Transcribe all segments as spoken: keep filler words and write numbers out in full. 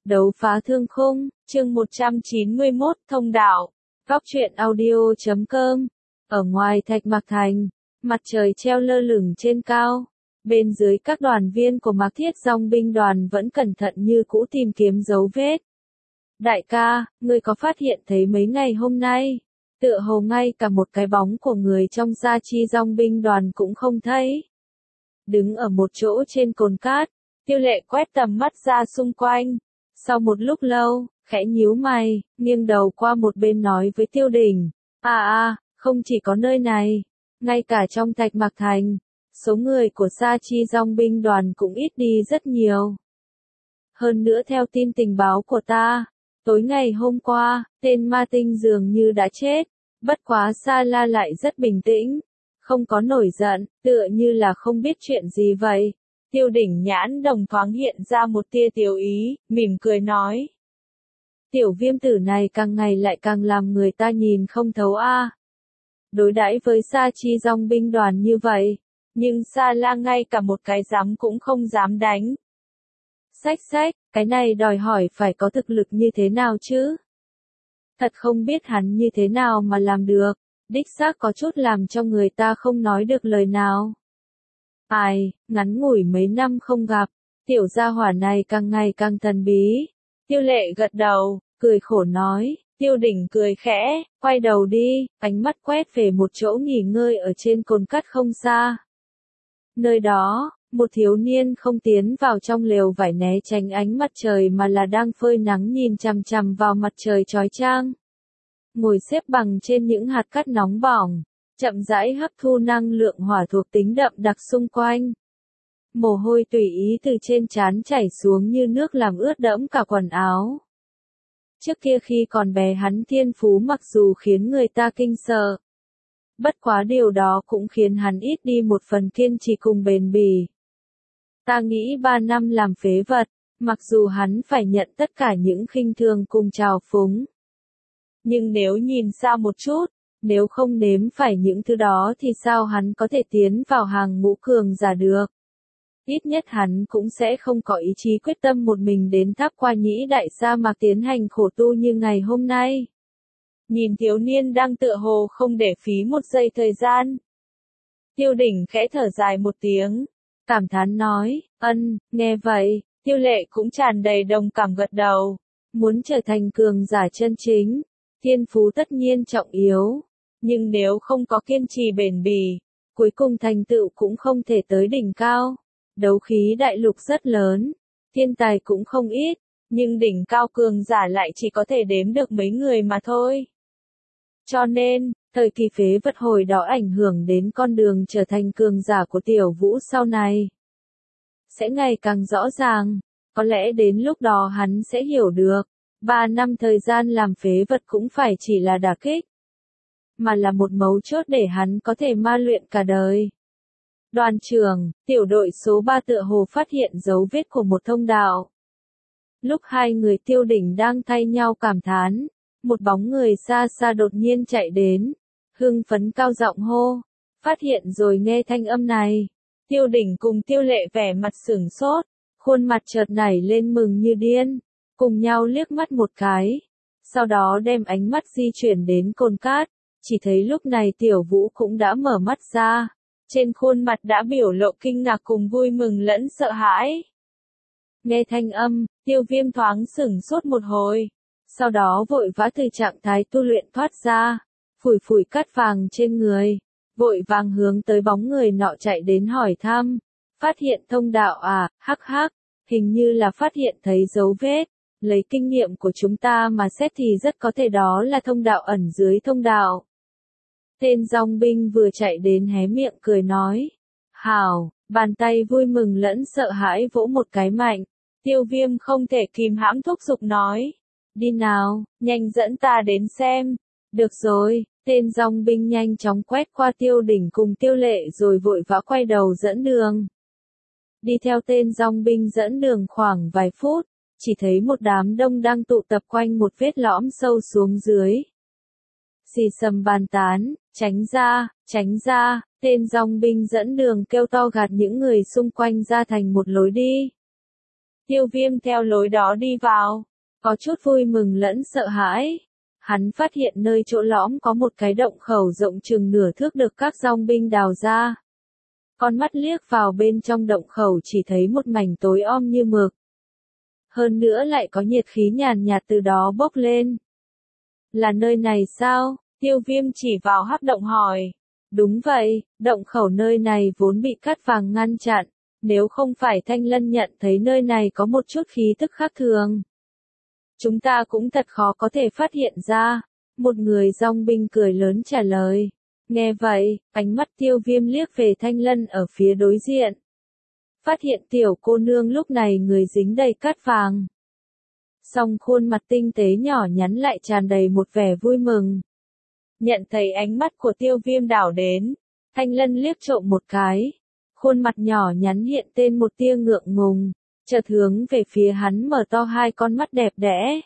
Đấu phá thương khung, chương một trăm chín mươi mốt, thông đạo. Góc truyện audio chấm com. Ở ngoài Thạch Mạc Thành, mặt trời treo lơ lửng trên cao. Bên dưới các đoàn viên của Mạc Thiết Dòng binh đoàn vẫn cẩn thận như cũ tìm kiếm dấu vết. Đại ca, ngươi có phát hiện thấy mấy ngày hôm nay, tựa hồ ngay cả một cái bóng của người trong Gia Chi Dòng binh đoàn cũng không thấy. Đứng ở một chỗ trên cồn cát, Tiêu Lệ quét tầm mắt ra xung quanh. Sau một lúc lâu, khẽ nhíu mày, nghiêng đầu qua một bên nói với Tiêu Đình, à à, không chỉ có nơi này, ngay cả trong Thạch Mạc Thành, số người của Sa Chi Dòng binh đoàn cũng ít đi rất nhiều. Hơn nữa theo tin tình báo của ta, tối ngày hôm qua, tên ma tinh dường như đã chết, bất quá Sa La lại rất bình tĩnh, không có nổi giận, tựa như là không biết chuyện gì vậy. Tiêu Đỉnh nhãn đồng thoáng hiện ra một tia tiểu ý, mỉm cười nói. Tiểu viêm tử này càng ngày lại càng làm người ta nhìn không thấu a. À. Đối đãi với Sa Chi Dòng binh đoàn như vậy, nhưng Sa La ngay cả một cái giám cũng không dám đánh. Xách xách, cái này đòi hỏi phải có thực lực như thế nào chứ? Thật không biết hắn như thế nào mà làm được, đích xác có chút làm cho người ta không nói được lời nào. Ai, ngắn ngủi mấy năm không gặp, tiểu gia hỏa này càng ngày càng thần bí. Tiêu Lệ gật đầu, cười khổ nói, Tiêu Đỉnh cười khẽ, quay đầu đi, ánh mắt quét về một chỗ nghỉ ngơi ở trên cồn cát không xa. Nơi đó, một thiếu niên không tiến vào trong lều vải né tránh ánh mặt trời mà là đang phơi nắng nhìn chằm chằm vào mặt trời chói chang. Ngồi xếp bằng trên những hạt cát nóng bỏng, chậm rãi hấp thu năng lượng hỏa thuộc tính đậm đặc xung quanh. Mồ hôi tùy ý từ trên trán chảy xuống như nước làm ướt đẫm cả quần áo. Trước kia khi còn bé hắn thiên phú mặc dù khiến người ta kinh sợ. Bất quá điều đó cũng khiến hắn ít đi một phần kiên trì cùng bền bỉ. Ta nghĩ ba năm làm phế vật, mặc dù hắn phải nhận tất cả những khinh thường cùng trào phúng. Nhưng nếu nhìn xa một chút, nếu không nếm phải những thứ đó thì sao hắn có thể tiến vào hàng ngũ cường giả được. Ít nhất hắn cũng sẽ không có ý chí quyết tâm một mình đến tháp qua nhĩ đại sa mạc tiến hành khổ tu như ngày hôm nay. Nhìn thiếu niên đang tựa hồ không để phí một giây thời gian. Tiêu Đỉnh khẽ thở dài một tiếng, cảm thán nói, ân, nghe vậy, Tiêu Lệ cũng tràn đầy đồng cảm gật đầu. Muốn trở thành cường giả chân chính, thiên phú tất nhiên trọng yếu, nhưng nếu không có kiên trì bền bỉ, cuối cùng thành tựu cũng không thể tới đỉnh cao. Đấu khí đại lục rất lớn, thiên tài cũng không ít, nhưng đỉnh cao cường giả lại chỉ có thể đếm được mấy người mà thôi. Cho nên, thời kỳ phế vật hồi đó ảnh hưởng đến con đường trở thành cường giả của Tiểu Vũ sau này. Sẽ ngày càng rõ ràng, có lẽ đến lúc đó hắn sẽ hiểu được, ba năm thời gian làm phế vật cũng phải chỉ là đả kích, mà là một mấu chốt để hắn có thể ma luyện cả đời. Đoàn trưởng, tiểu đội số ba tựa hồ phát hiện dấu vết của một thông đạo. Lúc hai người Tiêu Đỉnh đang thay nhau cảm thán, một bóng người xa xa đột nhiên chạy đến, hưng phấn cao giọng hô, phát hiện rồi nghe thanh âm này. Tiêu Đỉnh cùng Tiêu Lệ vẻ mặt sửng sốt, khuôn mặt chợt nảy lên mừng như điên, cùng nhau liếc mắt một cái, sau đó đem ánh mắt di chuyển đến cồn cát, chỉ thấy lúc này Tiểu Vũ cũng đã mở mắt ra. Trên khuôn mặt đã biểu lộ kinh ngạc cùng vui mừng lẫn sợ hãi. Nghe thanh âm, Tiêu Viêm thoáng sửng sốt một hồi. Sau đó vội vã từ trạng thái tu luyện thoát ra, phủi phủi cát vàng trên người, vội vàng hướng tới bóng người nọ chạy đến hỏi thăm. Phát hiện thông đạo à, hắc hắc, hình như là phát hiện thấy dấu vết. Lấy kinh nghiệm của chúng ta mà xét thì rất có thể đó là thông đạo ẩn dưới thông đạo. Tên dòng binh vừa chạy đến hé miệng cười nói. Hảo, bàn tay vui mừng lẫn sợ hãi vỗ một cái mạnh. Tiêu Viêm không thể kìm hãm thúc giục nói. Đi nào, nhanh dẫn ta đến xem. Được rồi, tên dòng binh nhanh chóng quét qua Tiêu Đỉnh cùng Tiêu Lệ rồi vội vã quay đầu dẫn đường. Đi theo tên dòng binh dẫn đường khoảng vài phút, chỉ thấy một đám đông đang tụ tập quanh một vết lõm sâu xuống dưới. Xì xầm bàn tán, tránh ra, tránh ra, tên dòng binh dẫn đường kêu to gạt những người xung quanh ra thành một lối đi. Tiêu Viêm theo lối đó đi vào, có chút vui mừng lẫn sợ hãi. Hắn phát hiện nơi chỗ lõm có một cái động khẩu rộng chừng nửa thước được các dòng binh đào ra. Con mắt liếc vào bên trong động khẩu chỉ thấy một mảnh tối om như mực. Hơn nữa lại có nhiệt khí nhàn nhạt từ đó bốc lên. Là nơi này sao? Tiêu Viêm chỉ vào hắc động hỏi. Đúng vậy, động khẩu nơi này vốn bị cát vàng ngăn chặn. Nếu không phải Thanh Lân nhận thấy nơi này có một chút khí tức khác thường, chúng ta cũng thật khó có thể phát hiện ra. Một người dòng binh cười lớn trả lời. Nghe vậy, ánh mắt Tiêu Viêm liếc về Thanh Lân ở phía đối diện. Phát hiện tiểu cô nương lúc này người dính đầy cát vàng. Song khuôn mặt tinh tế nhỏ nhắn lại tràn đầy một vẻ vui mừng. Nhận thấy ánh mắt của Tiêu Viêm đảo đến, Thanh Lân liếc trộm một cái. Khuôn mặt nhỏ nhắn hiện tên một tia ngượng ngùng, chợt hướng về phía hắn mở to hai con mắt đẹp đẽ.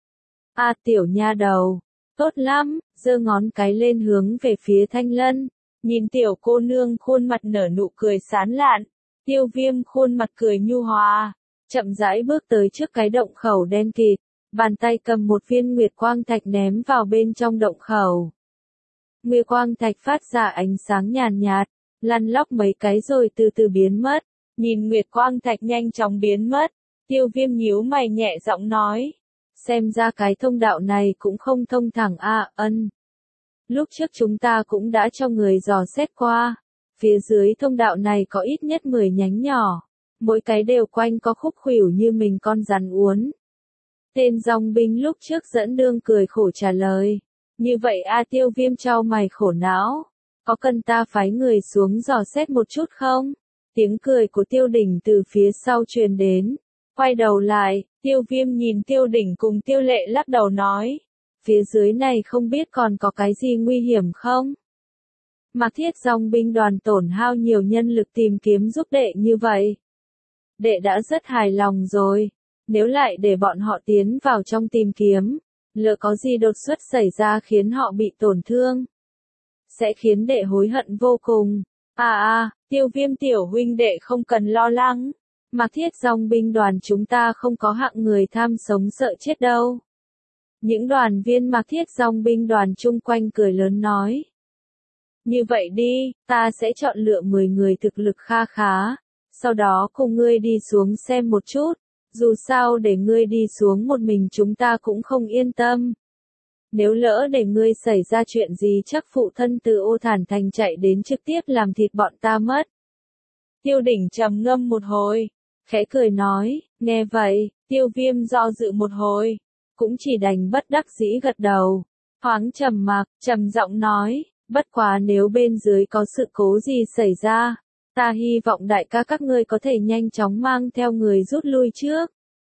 A à, tiểu nha đầu, tốt lắm, giơ ngón cái lên hướng về phía Thanh Lân, nhìn tiểu cô nương khuôn mặt nở nụ cười sán lạn, Tiêu Viêm khuôn mặt cười nhu hòa, chậm rãi bước tới trước cái động khẩu đen kịt, bàn tay cầm một viên nguyệt quang thạch ném vào bên trong động khẩu. Nguyệt quang thạch phát ra ánh sáng nhàn nhạt, lăn lóc mấy cái rồi từ từ biến mất. Nhìn nguyệt quang thạch nhanh chóng biến mất, Tiêu Viêm nhíu mày nhẹ giọng nói. Xem ra cái thông đạo này cũng không thông thẳng a à, ân. Lúc trước chúng ta cũng đã cho người dò xét qua. Phía dưới thông đạo này có ít nhất mười nhánh nhỏ. Mỗi cái đều quanh có khúc khuỷu như mình con rắn uốn. Tên dòng binh lúc trước dẫn đương cười khổ trả lời. Như vậy a à, Tiêu Viêm trao mày khổ não. Có cần ta phái người xuống dò xét một chút không? Tiếng cười của Tiêu Đỉnh từ phía sau truyền đến. Quay đầu lại, Tiêu Viêm nhìn Tiêu Đỉnh cùng Tiêu Lệ lắc đầu nói. Phía dưới này không biết còn có cái gì nguy hiểm không? Mạc Thiết dòng binh đoàn tổn hao nhiều nhân lực tìm kiếm giúp đệ như vậy. Đệ đã rất hài lòng rồi. Nếu lại để bọn họ tiến vào trong tìm kiếm, lỡ có gì đột xuất xảy ra khiến họ bị tổn thương, sẽ khiến đệ hối hận vô cùng. À à, Tiêu Viêm tiểu huynh đệ không cần lo lắng. Mạc Thiết dòng binh đoàn chúng ta không có hạng người tham sống sợ chết đâu. Những đoàn viên Mạc Thiết dòng binh đoàn chung quanh cười lớn nói. Như vậy đi, ta sẽ chọn lựa mười người thực lực kha khá. Sau đó cùng ngươi đi xuống xem một chút. Dù sao để ngươi đi xuống một mình chúng ta cũng không yên tâm. Nếu lỡ để ngươi xảy ra chuyện gì chắc phụ thân từ Ô Thản Thành chạy đến trực tiếp làm thịt bọn ta mất. Tiêu Đỉnh trầm ngâm một hồi, khẽ cười nói, nghe vậy, Tiêu Viêm do dự một hồi, cũng chỉ đành bất đắc dĩ gật đầu, thoáng trầm mặc, trầm giọng nói, bất quá nếu bên dưới có sự cố gì xảy ra, ta hy vọng đại ca các ngươi có thể nhanh chóng mang theo người rút lui trước.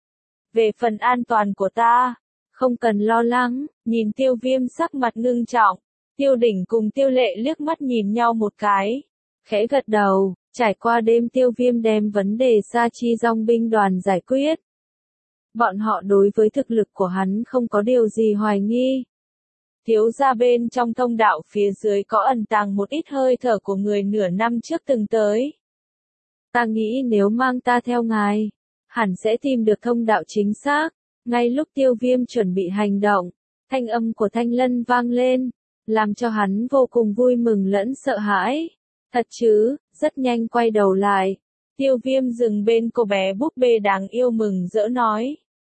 Về phần an toàn của ta, không cần lo lắng. Nhìn Tiêu Viêm sắc mặt ngưng trọng, Tiêu Đỉnh cùng Tiêu Lệ liếc mắt nhìn nhau một cái, khẽ gật đầu. Trải qua đêm Tiêu Viêm đem vấn đề Sa Chi dòng binh đoàn giải quyết. Bọn họ đối với thực lực của hắn không có điều gì hoài nghi. Thiếu ra bên trong thông đạo phía dưới có ẩn tàng một ít hơi thở của người nửa năm trước từng tới. Ta nghĩ nếu mang ta theo ngài, hẳn sẽ tìm được thông đạo chính xác. Ngay lúc Tiêu Viêm chuẩn bị hành động, thanh âm của Thanh Lân vang lên, làm cho hắn vô cùng vui mừng lẫn sợ hãi. Thật chứ? Rất nhanh quay đầu lại, Tiêu Viêm dừng bên cô bé búp bê đáng yêu mừng rỡ nói.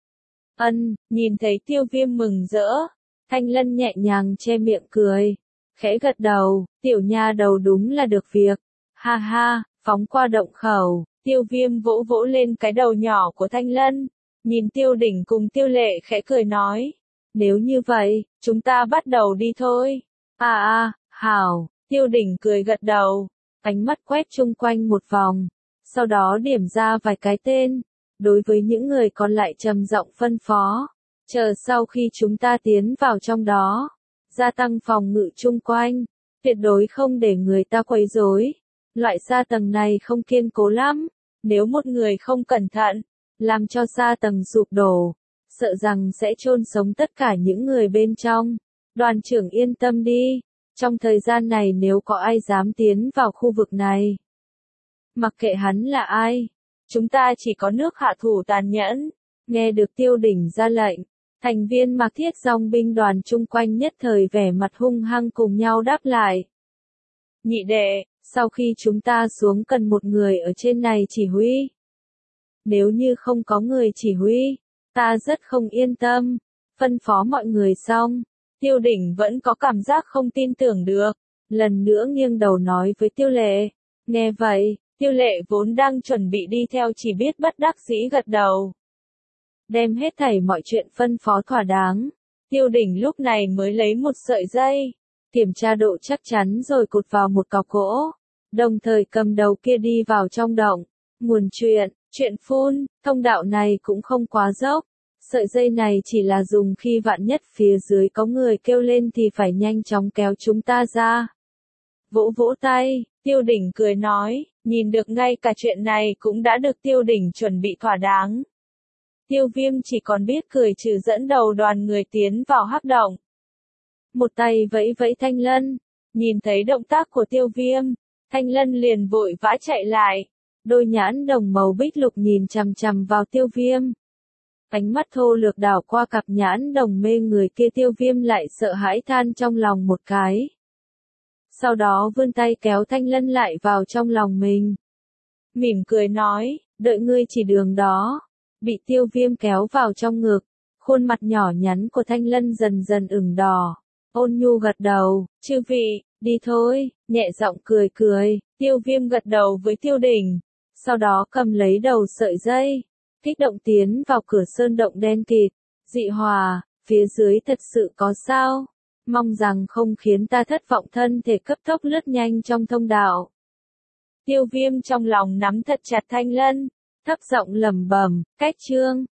Ân, nhìn thấy Tiêu Viêm mừng rỡ, Thanh Lân nhẹ nhàng che miệng cười, khẽ gật đầu, tiểu nha đầu đúng là được việc. Ha ha, phóng qua động khẩu, Tiêu Viêm vỗ vỗ lên cái đầu nhỏ của Thanh Lân, nhìn Tiêu Đỉnh cùng Tiêu Lệ khẽ cười nói. Nếu như vậy, chúng ta bắt đầu đi thôi. À à, hảo, Tiêu Đỉnh cười gật đầu. Ánh mắt quét chung quanh một vòng, sau đó điểm ra vài cái tên, đối với những người còn lại trầm giọng phân phó, chờ sau khi chúng ta tiến vào trong đó, gia tăng phòng ngự chung quanh, tuyệt đối không để người ta quấy rối. Loại sa tầng này không kiên cố lắm, nếu một người không cẩn thận, làm cho sa tầng sụp đổ, sợ rằng sẽ chôn sống tất cả những người bên trong. Đoàn trưởng yên tâm đi. Trong thời gian này nếu có ai dám tiến vào khu vực này, mặc kệ hắn là ai, chúng ta chỉ có nước hạ thủ tàn nhẫn. Nghe được Tiêu Đỉnh ra lệnh, thành viên Mạc Thiết dòng binh đoàn chung quanh nhất thời vẻ mặt hung hăng cùng nhau đáp lại. Nhị đệ, sau khi chúng ta xuống cần một người ở trên này chỉ huy. Nếu như không có người chỉ huy, ta rất không yên tâm. Phân phó mọi người xong, Tiêu Đỉnh vẫn có cảm giác không tin tưởng được. Lần nữa nghiêng đầu nói với Tiêu Lệ. Nghe vậy, Tiêu Lệ vốn đang chuẩn bị đi theo chỉ biết bất đắc dĩ gật đầu. Đem hết thảy mọi chuyện phân phó thỏa đáng. Tiêu Đỉnh lúc này mới lấy một sợi dây, kiểm tra độ chắc chắn rồi cột vào một cọc gỗ. Đồng thời cầm đầu kia đi vào trong động. Nguồn chuyện, chuyện phun, thông đạo này cũng không quá dốc. Sợi dây này chỉ là dùng khi vạn nhất phía dưới có người kêu lên thì phải nhanh chóng kéo chúng ta ra. Vỗ vỗ tay, Tiêu Đỉnh cười nói, nhìn được ngay cả chuyện này cũng đã được Tiêu Đỉnh chuẩn bị thỏa đáng. Tiêu Viêm chỉ còn biết cười trừ dẫn đầu đoàn người tiến vào hắc động. Một tay vẫy vẫy Thanh Lân, nhìn thấy động tác của Tiêu Viêm, Thanh Lân liền vội vã chạy lại, đôi nhãn đồng màu bích lục nhìn chằm chằm vào Tiêu Viêm. Ánh mắt thô lược đảo qua cặp nhãn đồng mê người kia, Tiêu Viêm lại sợ hãi than trong lòng một cái. Sau đó vươn tay kéo Thanh Lân lại vào trong lòng mình. Mỉm cười nói, đợi ngươi chỉ đường đó. Bị Tiêu Viêm kéo vào trong ngực, khuôn mặt nhỏ nhắn của Thanh Lân dần dần ửng đỏ. Ôn nhu gật đầu, chư vị, đi thôi, nhẹ giọng cười cười. Tiêu Viêm gật đầu với Tiêu Đỉnh, sau đó cầm lấy đầu sợi dây, kích động tiến vào cửa sơn động đen kịt. Dị Hòa, phía dưới thật sự có sao? Mong rằng không khiến ta thất vọng. Thân thể cấp tốc lướt nhanh trong thông đạo. Tiêu Viêm trong lòng nắm thật chặt Thanh Lân, thấp giọng lẩm bẩm, cách chương.